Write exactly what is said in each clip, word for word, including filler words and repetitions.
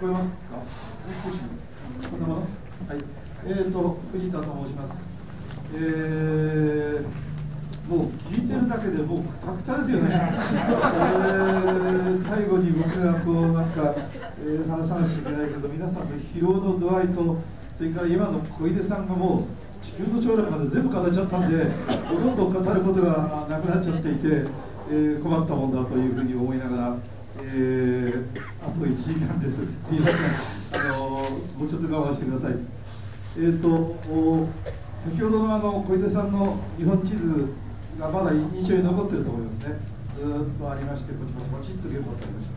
えますか？少しこんなもの。はい。えーと藤田と申します。えー、もう聞いてるだけでもうくたくたですよね。えー、最後に僕がこうなんか、えー、話さなきゃいけないけど、皆さんの疲労の度合いと、それから今の小出さんがもう地球の将来まで全部語っちゃったんで、ほとんど語ることがなくなっちゃっていて、えー、困ったもんだというふうに思いながら、えー、あといちじかんです。すいません。あのー、もうちょっと我慢してください。えーと先ほどのあの小出さんの日本地図がまだ印象に残っていると思いますね。ずーっとありまして、ポチポチポチっと原発されました。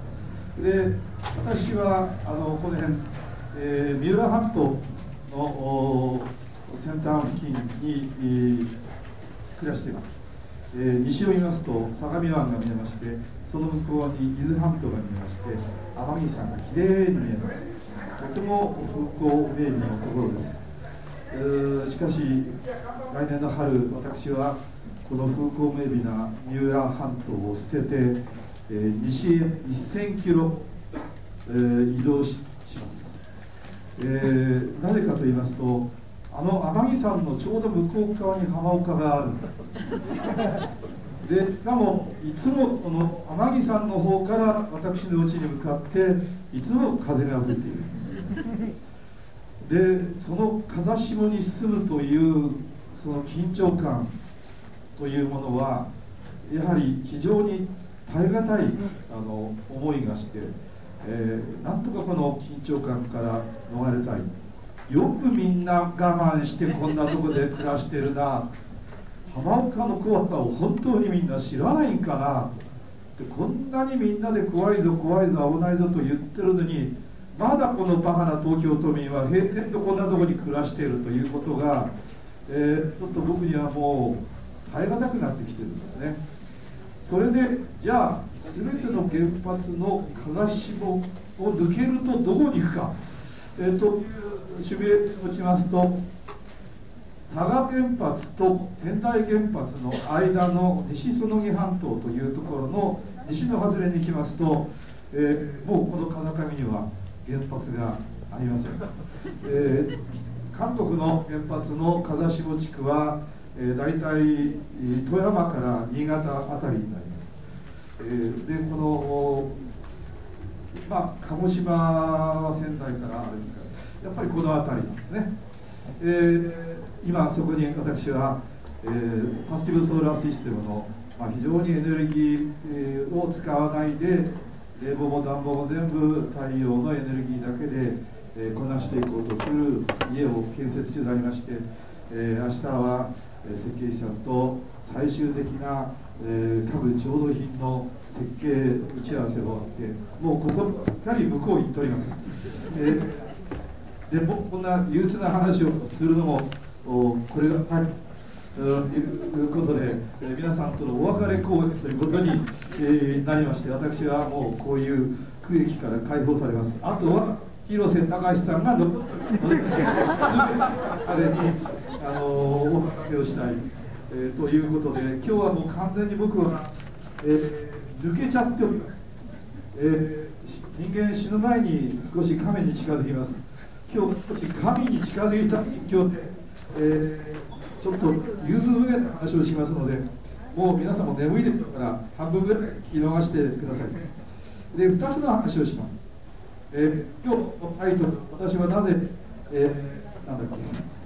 で、私はあのこの辺、えー、三浦半島の先端付近に、えー、暮らしています。えー、西を見ますと相模湾が見えまして、その向こうに伊豆半島が見えまして、天城山がきれいに見えます。とても風光明媚なところです。えー、しかし来年の春、私はこの風光明媚な三浦半島を捨てて、えー、西へせんキロ、えー、移動 し, します、えー、なぜかと言いますと、あの天城山のちょうど向こう側に浜岡があるんだですで、しかもいつもこの天城山の方から私の家に向かっていつも風が吹いているんですで、その風下に住むというその緊張感というものはやはり非常に耐え難いあの思いがして、えー、なんとかこの緊張感から逃れたい。よくみんな我慢してこんなところで暮らしてるな、浜岡の怖さを本当にみんな知らないんかな、でこんなにみんなで怖いぞ怖いぞ危ないぞと言ってるのに、まだこのバカな東京都民は平然とこんなところに暮らしているということが、えー、ちょっと僕にはもう耐え難くなってきてるんですね。それでじゃあ全ての原発の風下を抜けるとどこに行くか、えー、というシミュレーションをしますと、佐賀原発と仙台原発の間の西園木半島というところの西の外れに行きますと、えー、もうこの風上には原発がありません、えー、韓国の原発の風下地区は、えー、大体富山から新潟あたりになります、えー、でこの、まあ、鹿児島は仙台からあれですからやっぱりこの辺りなんですね、えー、今そこに私は、えー、パッシブソーラーシステムの、まあ、非常にエネルギー、えー、を使わないで冷房も暖房も全部太陽のエネルギーだけで、えー、こなしていこうとする家を建設中でありまして、えー、明日は、えー、設計士さんと最終的な、えー、家具調度品の設計打ち合わせを終わって、もうここすっかり向こう行っております、えー、でもこんな憂鬱な話をするのもこれがはいということで、えー、皆さんとのお別れ公演ということに、えー、なりまして、私はもうこういう区域から解放されます。あとは広瀬隆さんが残っておりますので、すべて彼に、あのー、お任せをしたい、えー、ということで、今日はもう完全に僕は、えー、抜けちゃっております、えー、人間死ぬ前に少し神に近づきます。今日少し神に近づいた今日で、えーちょっと融通無限な話をしますので、もう皆さんも眠いですから半分ぐらい聞き逃してください。で、ふたつの話をします。えー、今日のタイトル、私はなぜ、えー、なんだ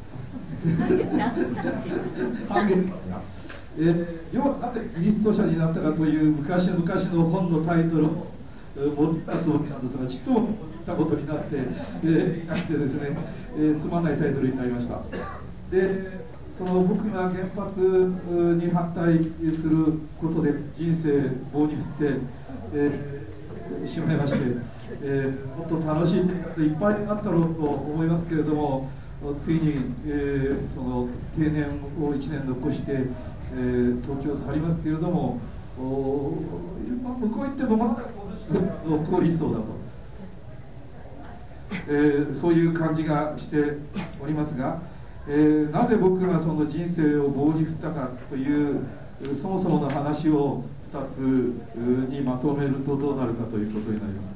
っけ半減ですが、えー、要はなぜキリスト者になったかという昔々の本のタイトルを持ったつもりなんですが、ちっとも持ったことになって、えー、なってですね、えー、つまんないタイトルになりました。でその僕が原発に反対することで人生棒に振って、えー、しまいまして、えー、もっと楽しい生活いっぱいになったろうと思いますけれども、ついに、えー、その定年をいちねん残して、えー、東京を去りますけれども、向こう行ってもまだ凍りそうだと、えー、そういう感じがしておりますが、えー、なぜ僕がその人生を棒に振ったかというそもそもの話をふたつにまとめるとどうなるかということになります。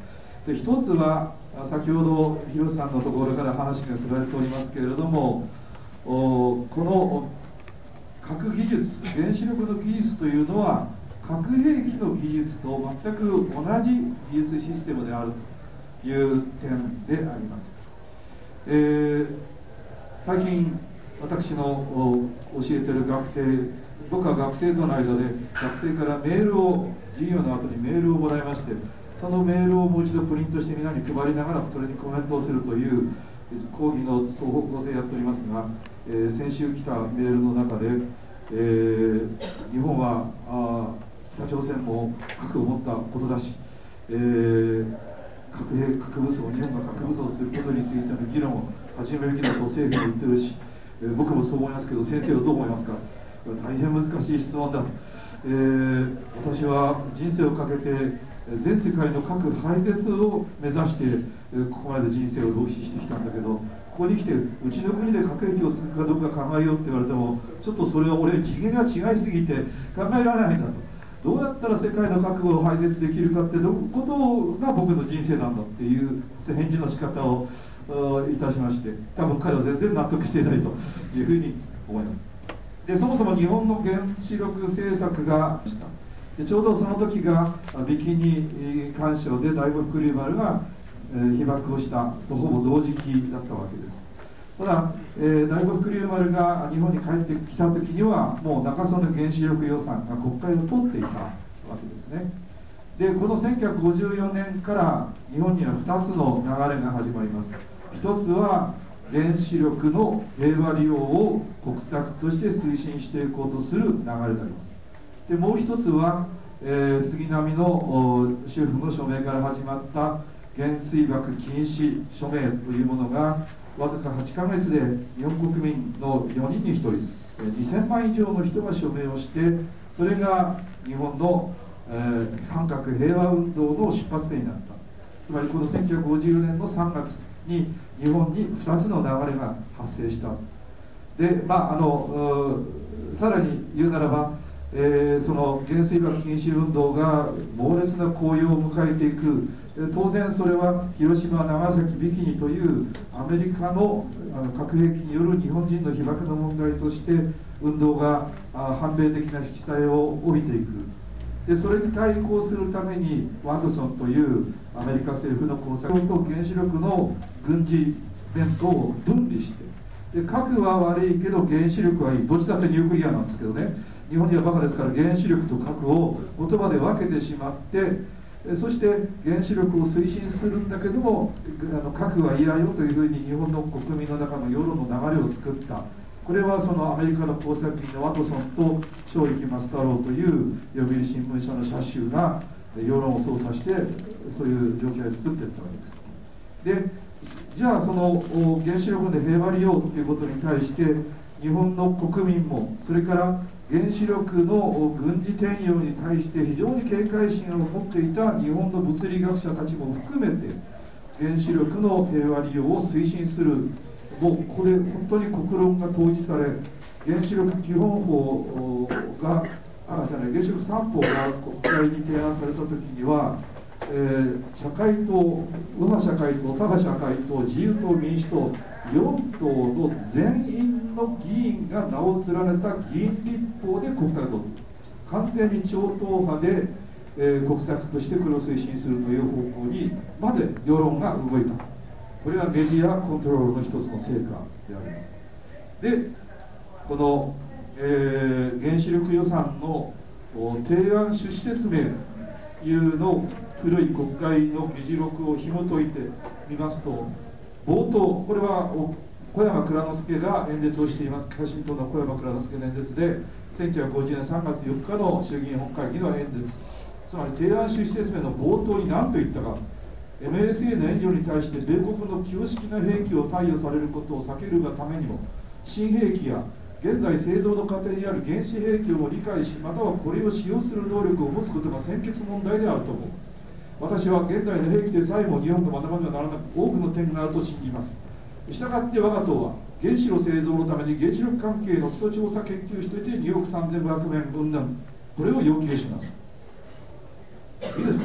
で一つは先ほど広瀬さんのところから話が振られておりますけれども、この核技術、原子力の技術というのは核兵器の技術と全く同じ技術システムであるという点であります。えー、最近私の教えている学生、僕は学生との間で学生からメールを、授業の後にメールをもらいまして、そのメールをもう一度プリントしてみんなに配りながらそれにコメントをするという講義の双方向性をやっておりますが、えー、先週来たメールの中で、えー、日本はあ北朝鮮も核を持ったことだし、えー、核兵核武装、日本が核武装することについての議論を始めるべきだと政府も言ってるし、えー、僕もそう思いますけど、先生はどう思いますか。大変難しい質問だと、えー、私は人生をかけて全世界の核廃絶を目指してここまで人生を浪費してきたんだけど、ここに来てうちの国で核兵器をするかどうか考えようって言われても、ちょっとそれは俺次元が違いすぎて考えられないんだと。どうやったら世界の核を廃絶できるかってどういうことが僕の人生なんだっていう返事の仕方をいたしまして、多分彼は全然納得していないというふうに思います。でそもそも日本の原子力政策がしたでちょうどその時がビキニ環礁で第五福竜丸が、えー、被爆をしたとほぼ同時期だったわけです。ただ、えー、第五福竜丸が日本に帰ってきた時にはもう中曽根原子力予算が国会を通っていたわけですね。でこのせんきゅうひゃくごじゅうよねんから日本にはふたつの流れが始まります。ひとつは原子力の平和利用を国策として推進していこうとする流れであります。でもう一つは、えー、杉並の主婦の署名から始まった原水爆禁止署名というものがわずかはちかげつで日本国民のよにんにひとりにせんまん以上の人が署名をして、それが日本の、えー、反核平和運動の出発点になった。つまりこのせんきゅうひゃくごじゅうよねんのさんがつに日本にふたつの流れが発生した。で、まああのさらに言うならば、えー、その原水爆禁止運動が猛烈な効用を迎えていく。当然それは広島、長崎、ビキニというアメリカの核兵器による日本人の被爆の問題として運動が反米的な色彩を帯びていく。でそれに対抗するためにワンドソンというアメリカ政府の工作と原子力の軍事面とを分離して、で核は悪いけど原子力はいい、どっちだってニュークリアなんですけどね、日本人はバカですから原子力と核を言葉で分けてしまって、そして原子力を推進するんだけどもあの核は嫌よというふうに日本の国民の中の世論の流れを作った。これはそのアメリカの工作員のワトソンと正力松太郎という読売新聞社の社衆が世論を操作してそういう状況を作っていったわけです。でじゃあその原子力で平和利用ということに対して日本の国民もそれから原子力の軍事転用に対して非常に警戒心を持っていた日本の物理学者たちも含めて原子力の平和利用を推進する、もうここで本当に国論が統一され、原子力基本法があじゃない原子力三法が国会に提案された時には、えー、社会党、右派社会党、左派社会党、自由党、民主党よん党の全員の議員が名を連ねた議員立法で国会を取る、完全に超党派で、えー、国策としてこれを推進するという方向にまで世論が動いた。これはメディアコントロールの一つの成果であります。でこの、えー、原子力予算の提案趣旨説明いうのを古い国会の議事録を紐解いてみますと、冒頭、これは小山蔵之介が演説をしています。社新党の小山蔵之介の演説でせんきゅうひゃくごじゅうねんさんがつよっかの衆議院本会議の演説、つまり提案趣旨説明の冒頭に何と言ったか、 エムエスエー の援助に対して米国の旧式な兵器を貸与されることを避けるがためにも新兵器や現在製造の過程にある原子兵器を理解し、またはこれを使用する能力を持つことが先決問題であると思う。私は現代の兵器でさえも日本が学ばねばならなく多くの点があると信じます。したがって我が党は原子炉製造のために原子力関係の基礎調査研究費としてにおくさんぜんごひゃくめん分々、これを要求します。いいですか。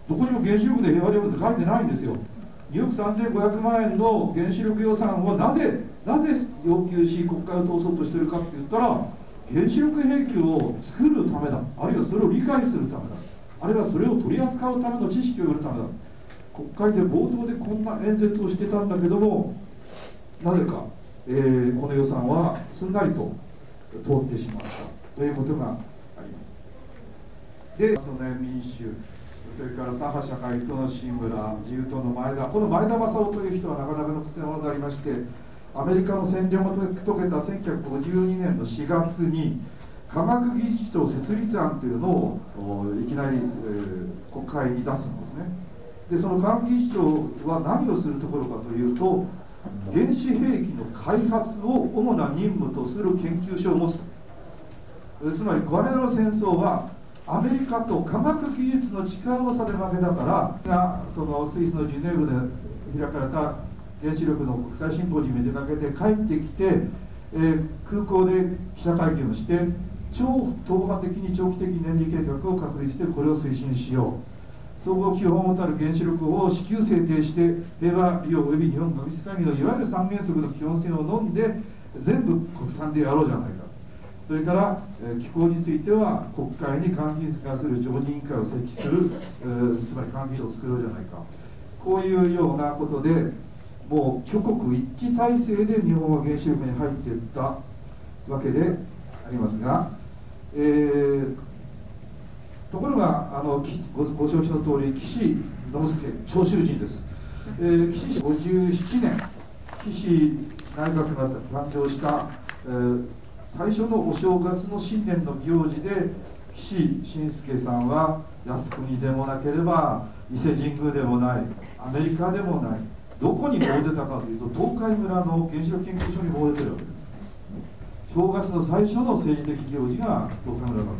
どこにも原子力で平和利用って書いてないんですよ。におくさんぜんごひゃくまんえんの原子力予算をなぜなぜ要求し国会を通そうとしているかって言ったら、原子力兵器を作るためだ、あるいはそれを理解するためだ、あるいはそれを取り扱うための知識を得るためだ。国会で冒頭でこんな演説をしてたんだけども、なぜか、えー、この予算はすんなりと通ってしまったということがあります。で、その民主、それから左派社会党の新村、自由党の前田、この前田正夫という人はなかなかの癖者でありまして、アメリカの占領が解けたせんきゅうひゃくごじゅうにねんのしがつに、科学技術庁設立案というのをいきなり、えー、国会に出すんですね。で、その科学技術庁は何をするところかというと、原子兵器の開発を主な任務とする研究所を持つ。つまり、これらの戦争はアメリカと科学技術の力の差で負けたからが、そのスイスのジュネーブで開かれた原子力の国際シンポジウムに出かけて帰ってきて、えー、空港で記者会見をして、超党派的に長期的年次計画を確立してこれを推進しよう。総合基本をたる原子力を至急制定して、平和利用及び日本学術会議のいわゆる三原則の基本線を飲んで、全部国産でやろうじゃないか。それから、えー、気候については国会に科学技術に関する常任委員会を設置する、えー、つまり科学技術を作ろうじゃないか。こういうようなことで、もう挙国一致体制で日本は原子力に入っていったわけでありますが、えー、ところがあのご, ご承知の通り、岸信介長州人です。えー、岸氏ごじゅうななねん、岸内閣が誕生した、えー、最初のお正月の新年の行事で、岸信介さんは靖国でもなければ伊勢神宮でもない、アメリカでもない、どこに詣でたかというと、東海村の原子力研究所に詣でてるわけです。正月の最初の政治的行事が東海村だった。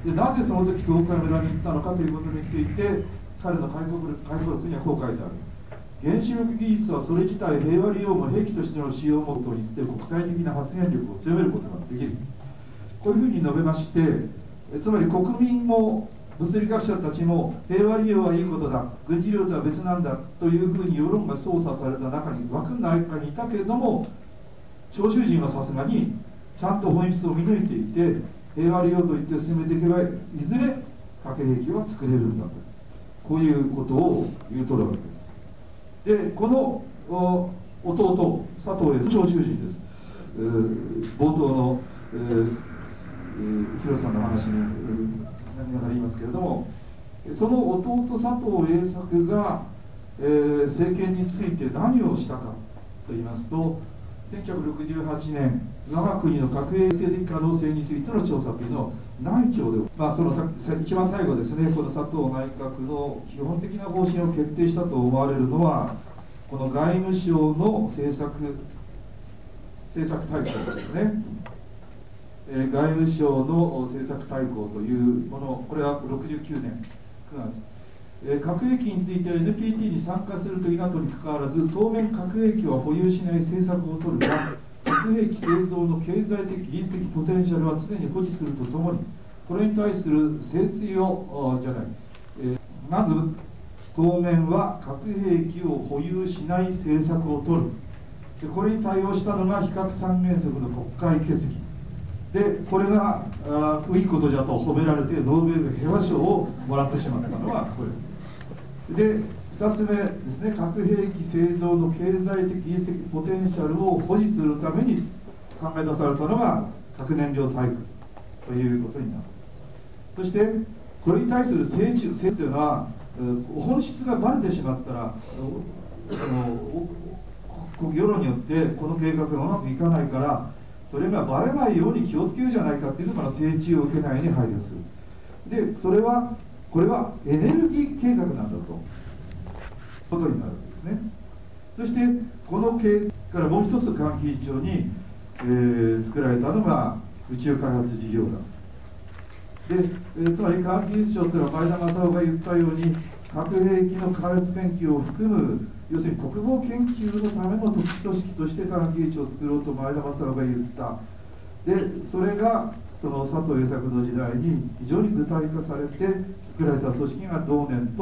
で、なぜその時東海村に行ったのかということについて、彼の回顧録にはこう書いてある。原子力技術はそれ自体平和利用も兵器としての使用もとにして国際的な発言力を強めることができる。こういうふうに述べまして、つまり国民も物理学者たちも平和利用はいいことだ、軍事利用とは別なんだというふうに世論が操作された中に枠の中にいたけれども、長州人はさすがにちゃんと本質を見抜いていて、平和利用と言って進めていけばいずれ核兵器は作れるんだと、こういうことを言うとるわけです。で、この弟佐藤栄長州人です。えー、冒頭の、えーえー、広瀬さんの話につなぎながら言いますけれども、その弟佐藤栄作が、えー、政権について何をしたかと言いますと、せんきゅうひゃくろくじゅうはちねん、我が国の核衛星的可能性についての調査というのを内調で、まあ、その一番最後ですね、この佐藤内閣の基本的な方針を決定したと思われるのは、この外務省の政策政策大綱ですね、えー、外務省の政策大綱というもの、これはろくじゅうきゅうねんくがつ、えー、核兵器については エヌピーティー に参加するというNATOにかかわらず、当面核兵器は保有しない政策を取るが、核兵器製造の経済的技術的ポテンシャルは常に保持するとともに、これに対する精通をじゃない、えー、まず当面は核兵器を保有しない政策を取る。で、これに対応したのが非核三原則の国会決議で、これがあいいことじゃと褒められてノーベル平和賞をもらってしまったのはこれで、ふたつめですね、核兵器製造の経済的技術的ポテンシャルを保持するために考え出されたのが核燃料サイクルということになる。そしてこれに対する請求請というのは、本質がばれてしまったら、その世論によってこの計画がうまくいかないから、それがばれないように気をつけるじゃないかっていうのから請求を受けないように配慮する。で、それはこれはエネルギー計画なんだとことになるわけですね。そしてこの計画からもう一つ科学技術庁に、えー、作られたのが宇宙開発事業団で、えー、つまり科学技術庁というのは前田正夫が言ったように、核兵器の開発研究を含む要するに国防研究のための特殊組織として科学技術を作ろうと前田正夫が言った。で、それがその佐藤栄作の時代に非常に具体化されて作られた組織が同年と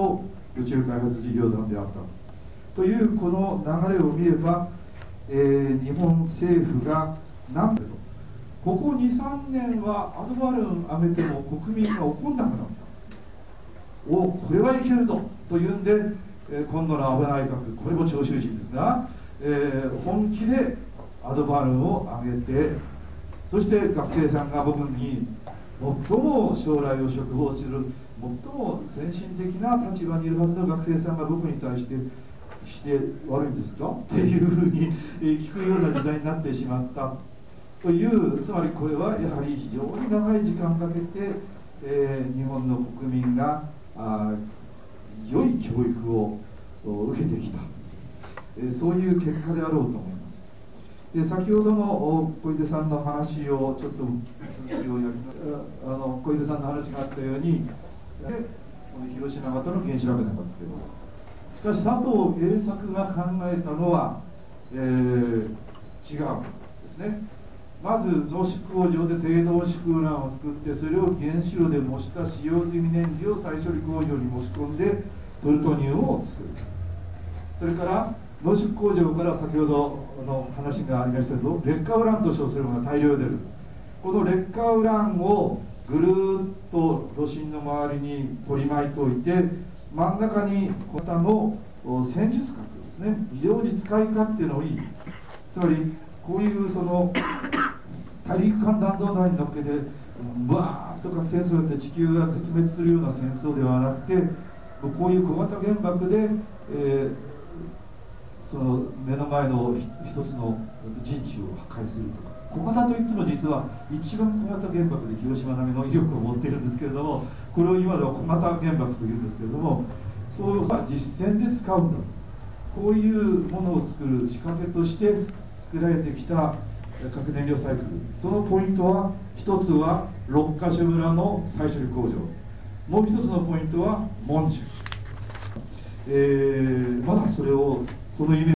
宇宙開発事業団であったというこの流れを見れば、えー、日本政府がなんとここにさんねんはアドバルーン上げても国民が怒んなくなった。おこれはいけるぞというんで、えー、今度の安倍内閣、これも長州人ですが、えー、本気でアドバルーンを上げて、そして学生さんが僕に最も将来を嘱望する最も先進的な立場にいるはずの学生さんが僕に対してして悪いんですかっていうふうに聞くような時代になってしまったという、つまりこれはやはり非常に長い時間かけて、えー、日本の国民があ良い教育を受けてきた、えー、そういう結果であろうと思います。で先ほどの小出さんの話をちょっと続きをやりあの小出さんの話があったように、広島型の原子爆弾が作れます。しかし佐藤栄作が考えたのは、えー、違うんですね。まず濃縮工場で低濃縮ウランを作って、それを原子炉で模した使用済み燃料を再処理工場に持ち込んでプルトニウムを作る。それから濃縮工場から先ほどの話がありましたけど、劣化ウランと称するものが大量に出る。この劣化ウランをぐるーっと炉心の周りに取り巻いておいて、真ん中にこの戦術核ですね、非常に使い勝手のいい、つまりこういうその大陸間弾道弾に乗っけてバーッと核戦争をやって地球が絶滅するような戦争ではなくて、こういう小型原爆で、えー、その目の前の一つの陣地を破壊するとか、小型といっても実は一番小型原爆で広島並みの威力を持っているんですけれども、これを今では小型原爆というんですけれども、そう実戦で使うんだ、こういうものを作る仕掛けとして作られてきた核燃料サイクル、そのポイントは一つは六ヶ所村の再処理工場、もう一つのポイントは文殊、えー、まだそれをそのイメージ